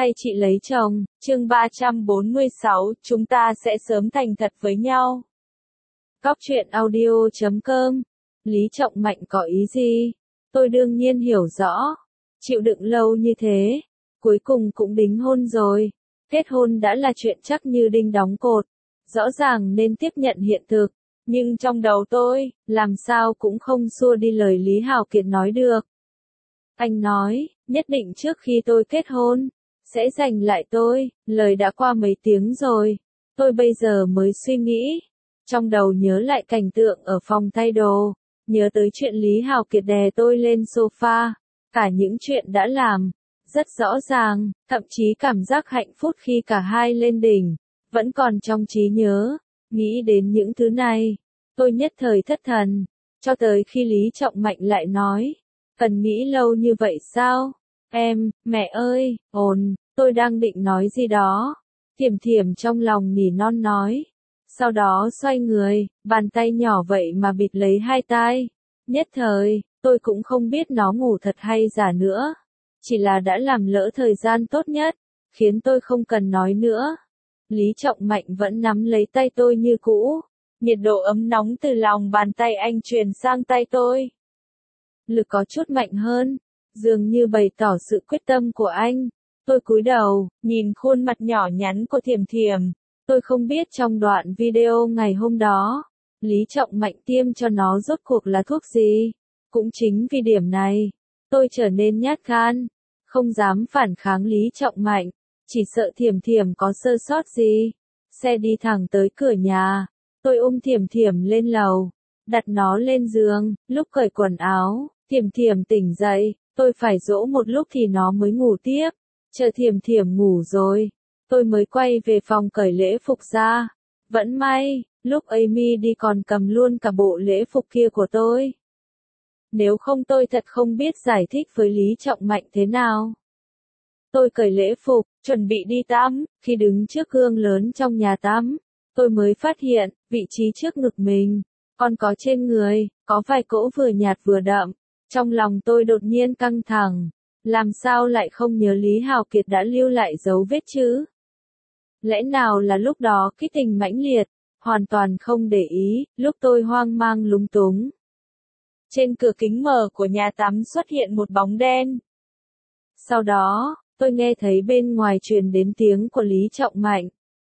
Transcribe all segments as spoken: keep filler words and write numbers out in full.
hay chị lấy chồng, chương ba trăm bốn mươi sáu, chúng ta sẽ sớm thành thật với nhau. Cóc truyện audio chấm com. Lý Trọng Mạnh có ý gì? Tôi đương nhiên hiểu rõ. Chịu đựng lâu như thế, cuối cùng cũng đính hôn rồi. Kết hôn đã là chuyện chắc như đinh đóng cột. Rõ ràng nên tiếp nhận hiện thực. Nhưng trong đầu tôi, làm sao cũng không xua đi lời Lý Hào Kiệt nói được. Anh nói, nhất định trước khi tôi kết hôn, sẽ giành lại tôi, lời đã qua mấy tiếng rồi. Tôi bây giờ mới suy nghĩ. Trong đầu nhớ lại cảnh tượng ở phòng thay đồ, nhớ tới chuyện Lý Hào Kiệt đè tôi lên sofa, cả những chuyện đã làm, rất rõ ràng, thậm chí cảm giác hạnh phúc khi cả hai lên đỉnh, vẫn còn trong trí nhớ. Nghĩ đến những thứ này, tôi nhất thời thất thần, cho tới khi Lý Trọng Mạnh lại nói, cần nghĩ lâu như vậy sao? Em, mẹ ơi, ồn, tôi đang định nói gì đó. Thiểm Thiểm trong lòng nỉ non nói. Sau đó xoay người, bàn tay nhỏ vậy mà bịt lấy hai tai. Nhất thời, tôi cũng không biết nó ngủ thật hay giả nữa. Chỉ là đã làm lỡ thời gian tốt nhất, khiến tôi không cần nói nữa. Lý Trọng Mạnh vẫn nắm lấy tay tôi như cũ. Nhiệt độ ấm nóng từ lòng bàn tay anh truyền sang tay tôi. Lực có chút mạnh hơn, dường như bày tỏ sự quyết tâm của anh. Tôi cúi đầu, nhìn khuôn mặt nhỏ nhắn của Thiểm Thiểm. Tôi không biết trong đoạn video ngày hôm đó, Lý Trọng Mạnh tiêm cho nó rốt cuộc là thuốc gì. Cũng chính vì điểm này, tôi trở nên nhát gan, không dám phản kháng Lý Trọng Mạnh, chỉ sợ Thiểm Thiểm có sơ sót gì. Xe đi thẳng tới cửa nhà, tôi ôm Thiểm Thiểm lên lầu, đặt nó lên giường, lúc cởi quần áo, Thiểm Thiểm tỉnh dậy, tôi phải dỗ một lúc thì nó mới ngủ tiếp. Chờ Thiểm Thiểm ngủ rồi, tôi mới quay về phòng cởi lễ phục ra. Vẫn may, lúc Amy đi còn cầm luôn cả bộ lễ phục kia của tôi. Nếu không tôi thật không biết giải thích với Lý Trọng Mạnh thế nào. Tôi cởi lễ phục, chuẩn bị đi tắm, khi đứng trước gương lớn trong nhà tắm, tôi mới phát hiện, vị trí trước ngực mình, còn có trên người, có vài cỗ vừa nhạt vừa đậm. Trong lòng tôi đột nhiên căng thẳng, làm sao lại không nhớ Lý Hào Kiệt đã lưu lại dấu vết chứ? Lẽ nào là lúc đó kích tình mãnh liệt, hoàn toàn không để ý, lúc tôi hoang mang lúng túng. Trên cửa kính mở của nhà tắm xuất hiện một bóng đen. Sau đó, tôi nghe thấy bên ngoài truyền đến tiếng của Lý Trọng Mạnh.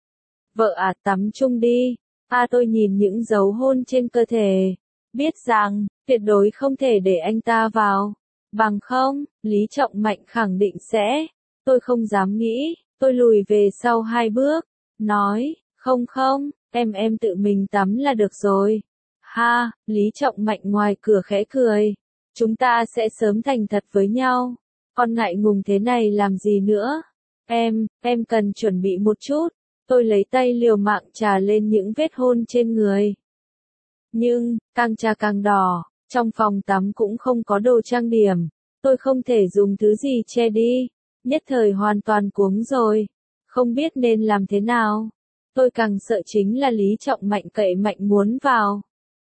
Vợ à, tắm chung đi. À, tôi nhìn những dấu hôn trên cơ thể, biết rằng, tuyệt đối không thể để anh ta vào. Bằng không, Lý Trọng Mạnh khẳng định sẽ. Tôi không dám nghĩ, tôi lùi về sau hai bước, nói, không không, em em tự mình tắm là được rồi. Ha, Lý Trọng Mạnh ngoài cửa khẽ cười. Chúng ta sẽ sớm thành thật với nhau. Con ngại ngùng thế này làm gì nữa? Em, em cần chuẩn bị một chút. Tôi lấy tay liều mạng chà lên những vết hôn trên người. Nhưng, càng chà càng đỏ, trong phòng tắm cũng không có đồ trang điểm. Tôi không thể dùng thứ gì che đi. Nhất thời hoàn toàn cuống rồi. Không biết nên làm thế nào. Tôi càng sợ chính là Lý Trọng Mạnh cậy mạnh muốn vào.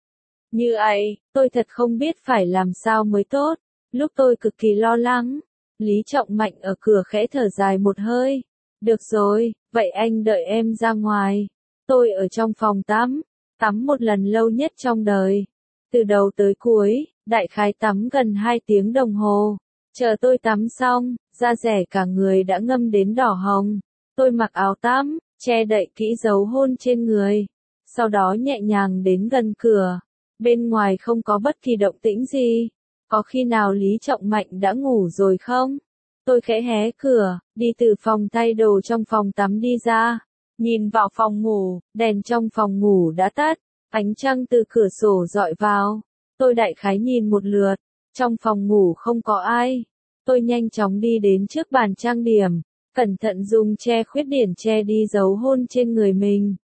Như ấy, tôi thật không biết phải làm sao mới tốt. Lúc tôi cực kỳ lo lắng, Lý Trọng Mạnh ở cửa khẽ thở dài một hơi. Được rồi, vậy anh đợi em ra ngoài. Tôi ở trong phòng tắm, tắm một lần lâu nhất trong đời. Từ đầu tới cuối, đại khái tắm gần hai tiếng đồng hồ. Chờ tôi tắm xong, da rẻ cả người đã ngâm đến đỏ hồng. Tôi mặc áo tắm, che đậy kỹ dấu hôn trên người. Sau đó nhẹ nhàng đến gần cửa. Bên ngoài không có bất kỳ động tĩnh gì. Có khi nào Lý Trọng Mạnh đã ngủ rồi không? Tôi khẽ hé cửa, đi từ phòng thay đồ trong phòng tắm đi ra. Nhìn vào phòng ngủ, đèn trong phòng ngủ đã tắt. Ánh trăng từ cửa sổ dọi vào. Tôi đại khái nhìn một lượt. Trong phòng ngủ không có ai. Tôi nhanh chóng đi đến trước bàn trang điểm. Cẩn thận dùng che khuyết điểm che đi dấu hôn trên người mình.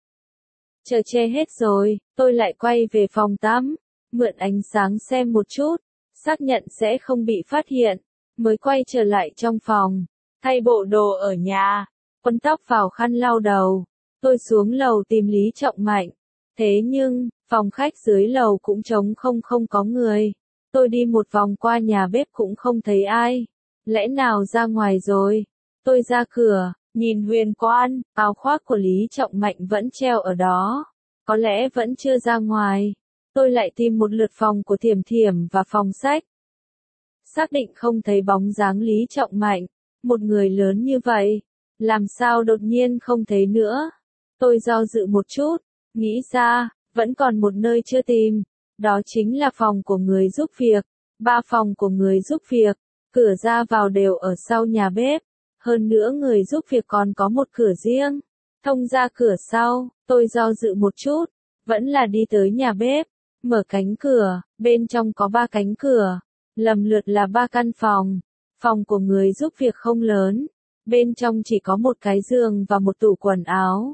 Chờ che hết rồi, tôi lại quay về phòng tắm. Mượn ánh sáng xem một chút. Xác nhận sẽ không bị phát hiện. Mới quay trở lại trong phòng. Thay bộ đồ ở nhà. Quấn tóc vào khăn lau đầu. Tôi xuống lầu tìm Lý Trọng Mạnh. Thế nhưng, phòng khách dưới lầu cũng trống không không có người. Tôi đi một vòng qua nhà bếp cũng không thấy ai. Lẽ nào ra ngoài rồi? Tôi ra cửa, nhìn huyền quan, áo khoác của Lý Trọng Mạnh vẫn treo ở đó. Có lẽ vẫn chưa ra ngoài. Tôi lại tìm một lượt phòng của Thiểm Thiểm và phòng sách. Xác định không thấy bóng dáng Lý Trọng Mạnh. Một người lớn như vậy, làm sao đột nhiên không thấy nữa. Tôi do dự một chút, nghĩ ra, vẫn còn một nơi chưa tìm. Đó chính là phòng của người giúp việc. Ba phòng của người giúp việc, cửa ra vào đều ở sau nhà bếp. Hơn nữa người giúp việc còn có một cửa riêng. Thông ra cửa sau, tôi do dự một chút, vẫn là đi tới nhà bếp. Mở cánh cửa, bên trong có ba cánh cửa. Lầm lượt là ba căn phòng. Phòng của người giúp việc không lớn. Bên trong chỉ có một cái giường và một tủ quần áo.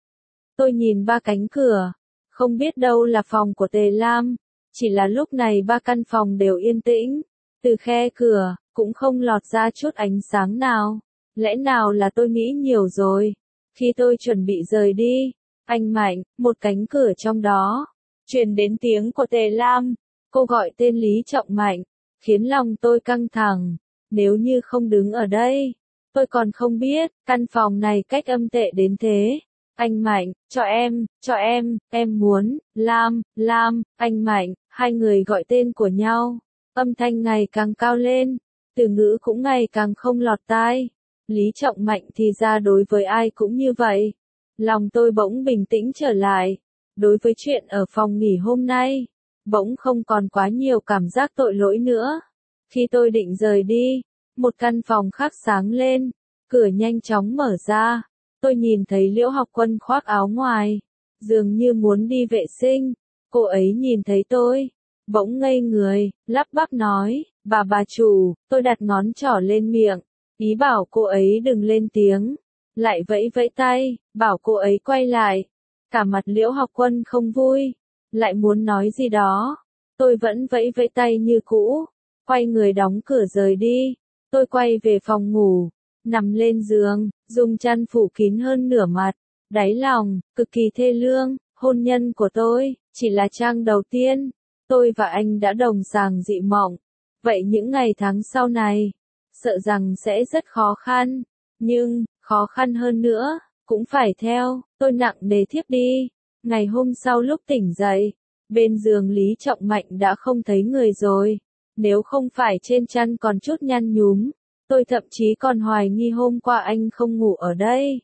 Tôi nhìn ba cánh cửa. Không biết đâu là phòng của Tề Lam. Chỉ là lúc này ba căn phòng đều yên tĩnh. Từ khe cửa, cũng không lọt ra chút ánh sáng nào. Lẽ nào là tôi nghĩ nhiều rồi. Khi tôi chuẩn bị rời đi, anh Mạnh, một cánh cửa trong đó, truyền đến tiếng của Tề Lam. Cô gọi tên Lý Trọng Mạnh, khiến lòng tôi căng thẳng. Nếu như không đứng ở đây, tôi còn không biết, căn phòng này cách âm tệ đến thế. Anh Mạnh, cho em, cho em, em muốn, Lam, Lam, anh Mạnh, hai người gọi tên của nhau. Âm thanh ngày càng cao lên, từ ngữ cũng ngày càng không lọt tai. Lý Trọng Mạnh thì ra đối với ai cũng như vậy. Lòng tôi bỗng bình tĩnh trở lại. Đối với chuyện ở phòng nghỉ hôm nay, bỗng không còn quá nhiều cảm giác tội lỗi nữa. Khi tôi định rời đi, một căn phòng khác sáng lên, cửa nhanh chóng mở ra. Tôi nhìn thấy Liễu Học Quân khoác áo ngoài, dường như muốn đi vệ sinh. Cô ấy nhìn thấy tôi, bỗng ngây người, lắp bắp nói, bà bà chủ, tôi đặt ngón trỏ lên miệng, ý bảo cô ấy đừng lên tiếng, lại vẫy vẫy tay, bảo cô ấy quay lại. Cả mặt Liễu Học Quân không vui, lại muốn nói gì đó. Tôi vẫn vẫy vẫy tay như cũ, quay người đóng cửa rời đi. Tôi quay về phòng ngủ, nằm lên giường, dùng chăn phủ kín hơn nửa mặt. Đáy lòng, cực kỳ thê lương, hôn nhân của tôi, chỉ là trang đầu tiên. Tôi và anh đã đồng sàng dị mộng. Vậy những ngày tháng sau này, sợ rằng sẽ rất khó khăn. Nhưng, khó khăn hơn nữa, cũng phải theo, tôi nặng nề thiếp đi. Ngày hôm sau lúc tỉnh dậy, bên giường Lý Trọng Mạnh đã không thấy người rồi. Nếu không phải trên chăn còn chút nhăn nhúm, tôi thậm chí còn hoài nghi hôm qua anh không ngủ ở đây.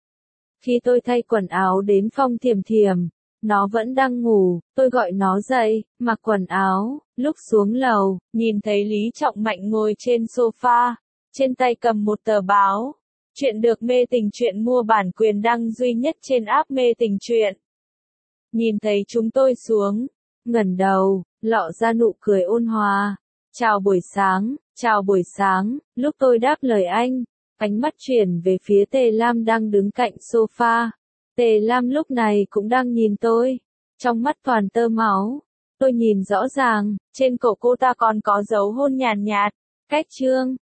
Khi tôi thay quần áo đến phòng Thiểm Thiểm, nó vẫn đang ngủ. Tôi gọi nó dậy, mặc quần áo, lúc xuống lầu, nhìn thấy Lý Trọng Mạnh ngồi trên sofa, trên tay cầm một tờ báo. Chuyện được mê tình truyện mua bản quyền đăng duy nhất trên app mê tình truyện. Nhìn thấy chúng tôi xuống, ngẩng đầu, lọ ra nụ cười ôn hòa. Chào buổi sáng, chào buổi sáng. Lúc tôi đáp lời anh, ánh mắt chuyển về phía Tề Lam đang đứng cạnh sofa. Tề Lam lúc này cũng đang nhìn tôi, trong mắt toàn tơ máu. Tôi nhìn rõ ràng, trên cổ cô ta còn có dấu hôn nhàn nhạt, cách chương.